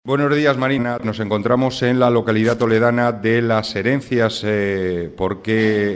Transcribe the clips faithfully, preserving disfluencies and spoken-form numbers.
Buenos días, Marina. Nos encontramos en la localidad toledana de Las Herencias eh, porque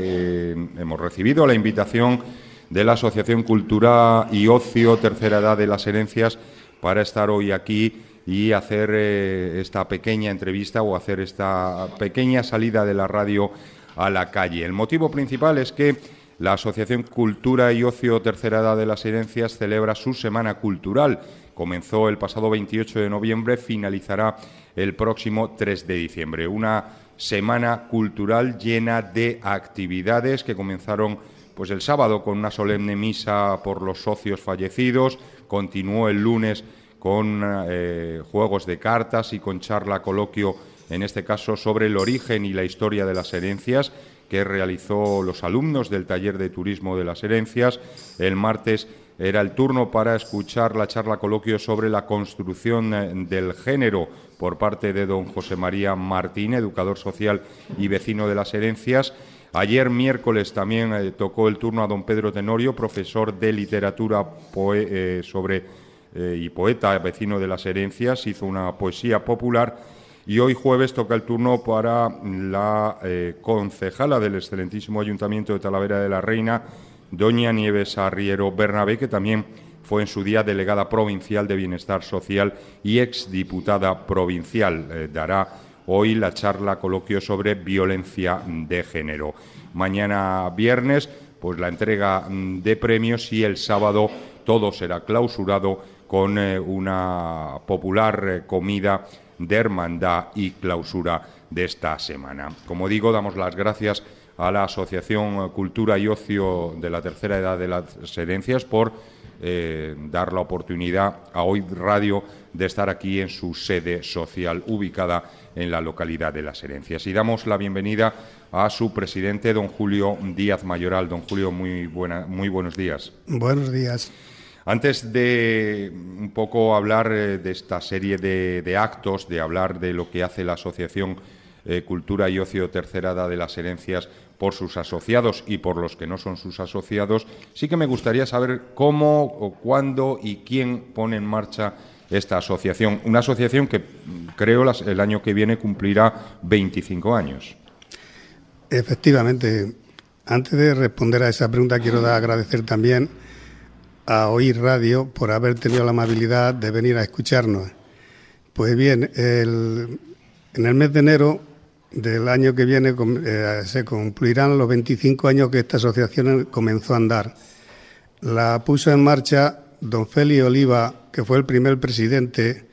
eh, hemos recibido la invitación de la Asociación Cultura y Ocio Tercera Edad de Las Herencias para estar hoy aquí y hacer eh, esta pequeña entrevista o hacer esta pequeña salida de la radio a la calle. El motivo principal es que la Asociación Cultura y Ocio Tercera Edad de Las Herencias celebra su Semana Cultural. Comenzó el pasado veintiocho de noviembre, finalizará el próximo tres de diciembre. Una semana cultural llena de actividades que comenzaron pues, el sábado con una solemne misa por los socios fallecidos, continuó el lunes con eh, juegos de cartas y con charla coloquio, en este caso sobre el origen y la historia de las herencias, que realizó los alumnos del taller de turismo de las herencias. El martes era el turno para escuchar la charla coloquio sobre la construcción del género por parte de don José María Martín, educador social y vecino de las herencias. Ayer miércoles también eh, tocó el turno a don Pedro Tenorio, profesor de literatura poe eh, sobre, eh, y poeta vecino de las herencias, hizo una poesía popular. Y hoy jueves toca el turno para la eh, concejala del excelentísimo Ayuntamiento de Talavera de la Reina, doña Nieves Arriero Bernabé, que también fue en su día delegada provincial de Bienestar Social y exdiputada provincial. Eh, dará hoy la charla coloquio sobre violencia de género. Mañana viernes, pues la entrega de premios y el sábado todo será clausurado con eh, una popular eh, comida de hermandad y clausura de esta semana. Como digo, damos las gracias a la Asociación Cultura y Ocio de la Tercera Edad de las Herencias por eh, dar la oportunidad a Hoy Radio de estar aquí en su sede social ubicada en la localidad de Las Herencias. Y damos la bienvenida a su presidente, don Julio Díaz Mayoral. Don Julio, muy, buena, muy buenos días. Buenos días. Antes de un poco hablar eh, de esta serie de, de actos, de hablar de lo que hace la Asociación eh, Cultura y Ocio Tercera Edad de las Herencias por sus asociados y por los que no son sus asociados, sí que me gustaría saber cómo, o cuándo y quién pone en marcha esta asociación. Una asociación que creo las, el año que viene cumplirá veinticinco años. Efectivamente. Antes de responder a esa pregunta, quiero dar, agradecer también a Oír Radio por haber tenido la amabilidad de venir a escucharnos. Pues bien, el, en el mes de enero del año que viene eh, se cumplirán los veinticinco años que esta asociación comenzó a andar. La puso en marcha don Félix Oliva, que fue el primer presidente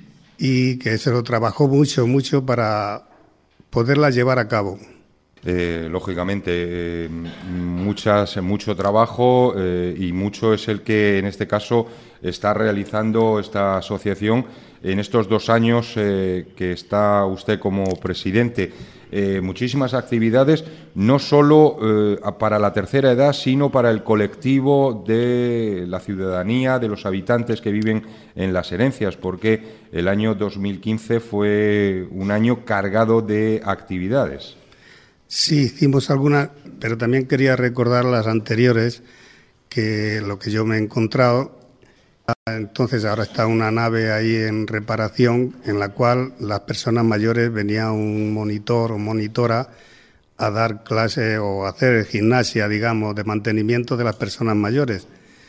y que se lo trabajó mucho, mucho para poderla llevar a cabo. Eh, lógicamente, eh, muchas, mucho trabajo eh, y mucho es el que en este caso está realizando esta asociación en estos dos años eh, que está usted como presidente. Eh, muchísimas actividades, no solo eh, para la tercera edad, sino para el colectivo de la ciudadanía, de los habitantes que viven en Las Herencias, porque el año dos mil quince fue un año cargado de actividades. Sí, hicimos algunas, pero también quería recordar las anteriores, que lo que yo me he encontrado. Entonces ahora está una nave ahí en reparación en la cual las personas mayores venía un monitor o monitora a dar clase o hacer gimnasia, digamos, de mantenimiento de las personas mayores.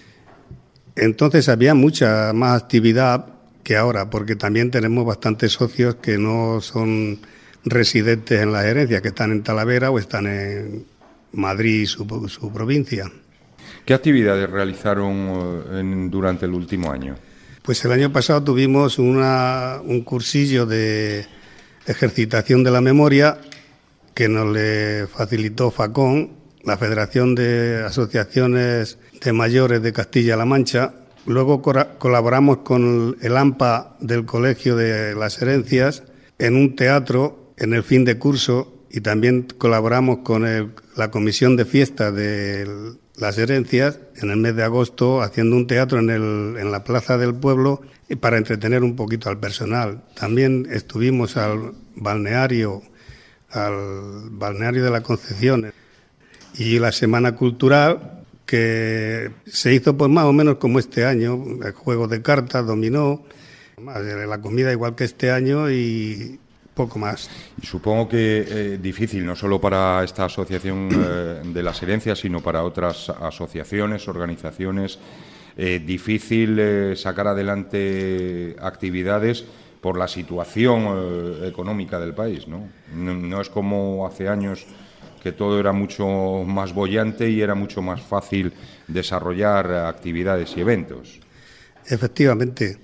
Entonces había mucha más actividad que ahora, porque también tenemos bastantes socios que no son residentes en Las Herencias, que están en Talavera o están en Madrid, su, su provincia. ¿Qué actividades realizaron en, durante el último año? Pues el año pasado tuvimos una, un cursillo de ejercitación de la memoria que nos le facilitó FACON, la Federación de Asociaciones de Mayores de Castilla-La Mancha. Luego colaboramos con el AMPA del Colegio de Las Herencias en un teatro en el fin de curso, y también colaboramos con el, la Comisión de Fiestas de Las Herencias en el mes de agosto haciendo un teatro en, el, en la Plaza del Pueblo para entretener un poquito al personal. También estuvimos al balneario, al balneario de la Concepción, y la Semana Cultural, que se hizo pues más o menos como este año, juegos de cartas, dominó, La comida igual que este año y poco más. Y supongo que eh, difícil, no solo para esta asociación eh, de las herencias, sino para otras asociaciones, organizaciones, eh, difícil eh, sacar adelante actividades por la situación eh, económica del país, ¿no? ¿no? No es como hace años que todo era mucho más boyante y era mucho más fácil desarrollar actividades y eventos. Efectivamente.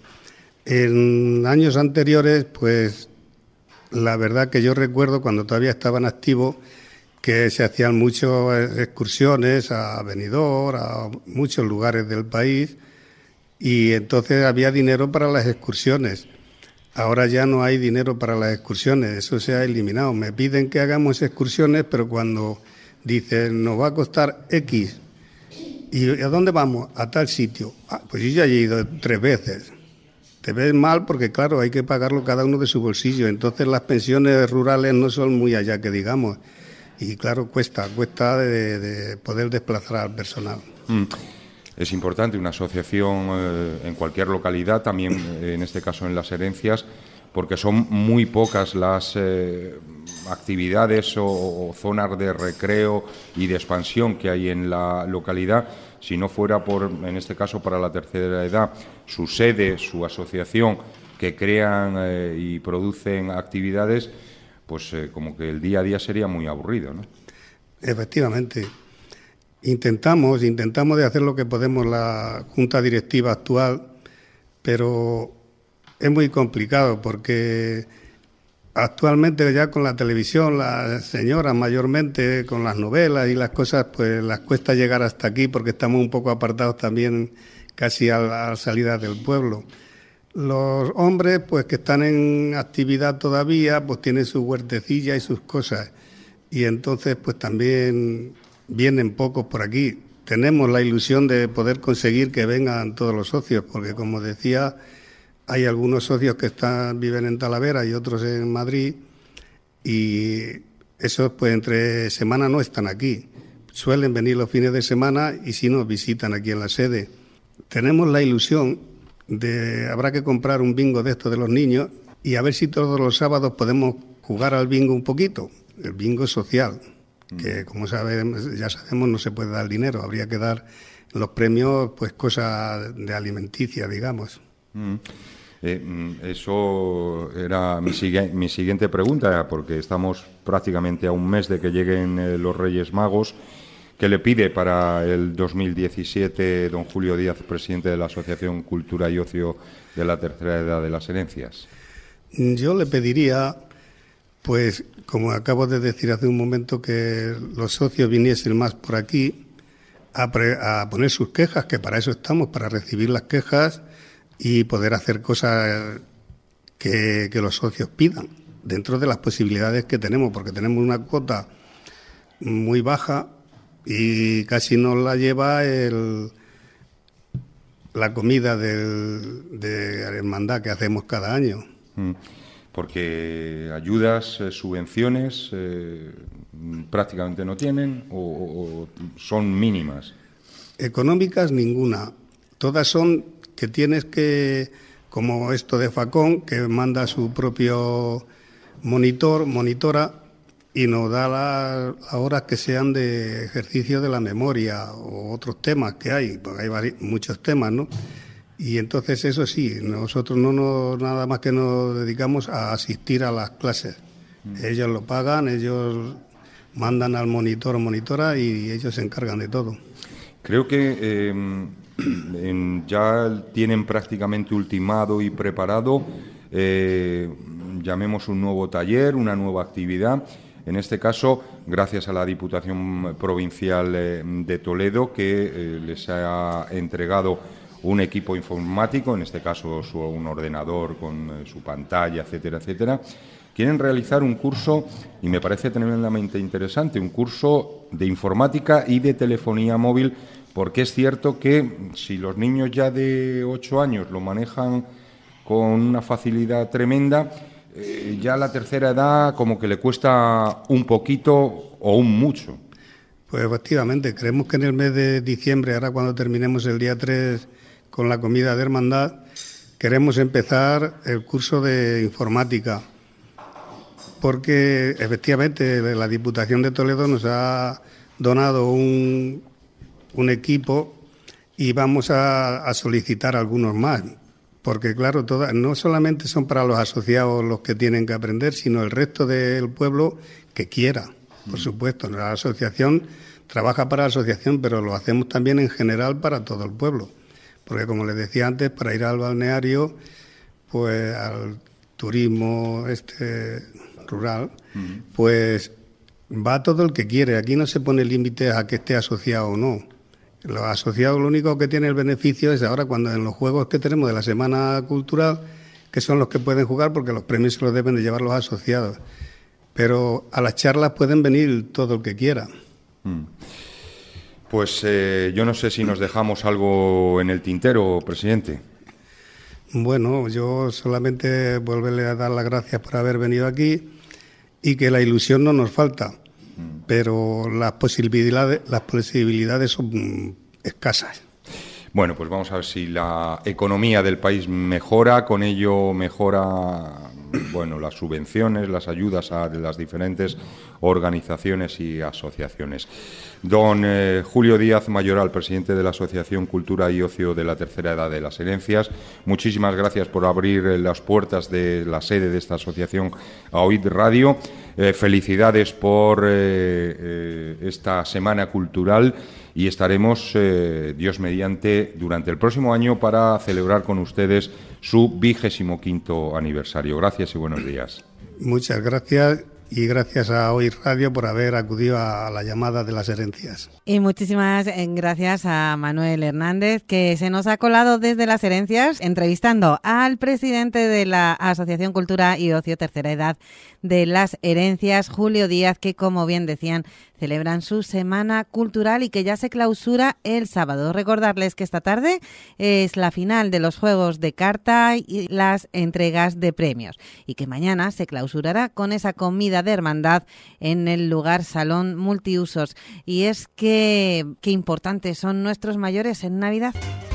En años anteriores, pues la verdad que yo recuerdo cuando todavía estaban activos que se hacían muchas excursiones a Benidorm, a muchos lugares del país, y entonces había dinero para las excursiones. Ahora ya no hay dinero para las excursiones, eso se ha eliminado. Me piden que hagamos excursiones, pero cuando dicen nos va a costar X, ¿y a dónde vamos? A tal sitio. Ah, pues yo ya he ido tres veces. Te ves mal porque, claro, hay que pagarlo cada uno de su bolsillo. Entonces las pensiones rurales no son muy allá que digamos. Y, claro, cuesta, cuesta de, de poder desplazar al personal. Mm. Es importante una asociación eh, en cualquier localidad, también eh, en este caso en las herencias, porque son muy pocas las eh, actividades o, o zonas de recreo y de expansión que hay en la localidad. Si no fuera por, en este caso, para la tercera edad, su sede, su asociación, que crean eh, y producen actividades, pues eh, como que el día a día sería muy aburrido, ¿no? Efectivamente. Intentamos, intentamos de hacer lo que podemos la Junta Directiva actual, pero es muy complicado porque actualmente ya con la televisión, las señoras mayormente con las novelas y las cosas, pues las cuesta llegar hasta aquí porque estamos un poco apartados también casi a la salida del pueblo. Los hombres, pues que están en actividad todavía, pues tienen su huertecilla y sus cosas, y entonces pues también vienen pocos por aquí. Tenemos la ilusión de poder conseguir que vengan todos los socios, porque como decía, hay algunos socios que están viven en Talavera y otros en Madrid, y esos pues entre semana no están aquí. Suelen venir los fines de semana y si nos visitan aquí en la sede. Tenemos la ilusión de, habrá que comprar un bingo de estos de los niños y a ver si todos los sábados podemos jugar al bingo un poquito, el bingo social, que como sabemos, ya sabemos no se puede dar dinero, habría que dar los premios pues cosas de alimenticia, digamos. Mm. Eh, eso era mi, sigue, mi siguiente pregunta, porque estamos prácticamente a un mes de que lleguen eh, los Reyes Magos. ¿Qué le pide para el dos mil diecisiete don Julio Díaz, presidente de la Asociación Cultura y Ocio de la Tercera Edad de las Herencias? Yo le pediría, pues, como acabo de decir hace un momento, que los socios viniesen más por aquí a, pre, a poner sus quejas, que para eso estamos, para recibir las quejas y poder hacer cosas que, que los socios pidan, dentro de las posibilidades que tenemos, porque tenemos una cuota muy baja y casi nos la lleva el, la comida del, de hermandad que hacemos cada año. Mm. Porque ayudas, eh, subvenciones, eh, prácticamente no tienen o, o son mínimas. Económicas ninguna. Todas son que tienes que, como esto de Facón, que manda su propio monitor, monitora, y nos da las horas que sean de ejercicio de la memoria o otros temas que hay, porque hay varios, muchos temas, ¿no? Y entonces eso sí, nosotros no nos, nada más que nos dedicamos a asistir a las clases. Mm. Ellos lo pagan, ellos mandan al monitor o monitora y ellos se encargan de todo. Creo que eh, en, ya tienen prácticamente ultimado y preparado, eh, llamemos un nuevo taller, una nueva actividad. En este caso, gracias a la Diputación Provincial eh, de Toledo, que eh, les ha entregado un equipo informático, en este caso su, un ordenador con eh, su pantalla, etcétera, etcétera. Quieren realizar un curso, y me parece tremendamente interesante, un curso de informática y de telefonía móvil, porque es cierto que si los niños ya de ocho años lo manejan con una facilidad tremenda, eh, ya la tercera edad como que le cuesta un poquito o un mucho. Pues efectivamente, creemos que en el mes de diciembre, ahora cuando terminemos el día tres con la comida de hermandad, queremos empezar el curso de informática, porque efectivamente la Diputación de Toledo nos ha donado un, un equipo y vamos a, a solicitar algunos más, porque claro, todas, no solamente son para los asociados los que tienen que aprender, sino el resto del pueblo que quiera, por supuesto. La asociación trabaja para la asociación, pero lo hacemos también en general para todo el pueblo, porque como les decía antes, para ir al balneario, pues al turismo este rural, uh-huh. pues va todo el que quiere. Aquí no se pone límites a que esté asociado o no. Los asociados lo único que tiene el beneficio es ahora cuando en los juegos que tenemos de la Semana Cultural, que son los que pueden jugar porque los premios se los deben de llevar los asociados. Pero a las charlas pueden venir todo el que quiera. Mm. Pues eh, yo no sé si nos dejamos algo en el tintero, presidente. Bueno, yo solamente volverle a dar las gracias por haber venido aquí y que la ilusión no nos falta, mm. pero las posibilidades, las posibilidades son escasas. Bueno, pues vamos a ver si la economía del país mejora, con ello mejora, bueno, las subvenciones, las ayudas a las diferentes organizaciones y asociaciones. Don eh, Julio Díaz Mayoral, presidente de la Asociación Cultura y Ocio de la Tercera Edad de las Herencias, muchísimas gracias por abrir las puertas de la sede de esta asociación a O I D Radio. Eh, felicidades por eh, eh, esta Semana Cultural y estaremos, eh, Dios mediante, durante el próximo año para celebrar con ustedes su vigésimo quinto aniversario. Gracias y buenos días. Muchas gracias. Y gracias a O I D Radio por haber acudido a la llamada de las herencias. Y muchísimas gracias a Manuel Hernández, que se nos ha colado desde las herencias, entrevistando al presidente de la Asociación Cultura y Ocio Tercera Edad de las Herencias, Julio Díaz, que, como bien decían, celebran su Semana Cultural y que ya se clausura el sábado. Recordarles que esta tarde es la final de los juegos de carta y las entregas de premios y que mañana se clausurará con esa comida de hermandad en el lugar Salón Multiusos. Y es que qué importantes son nuestros mayores en Navidad.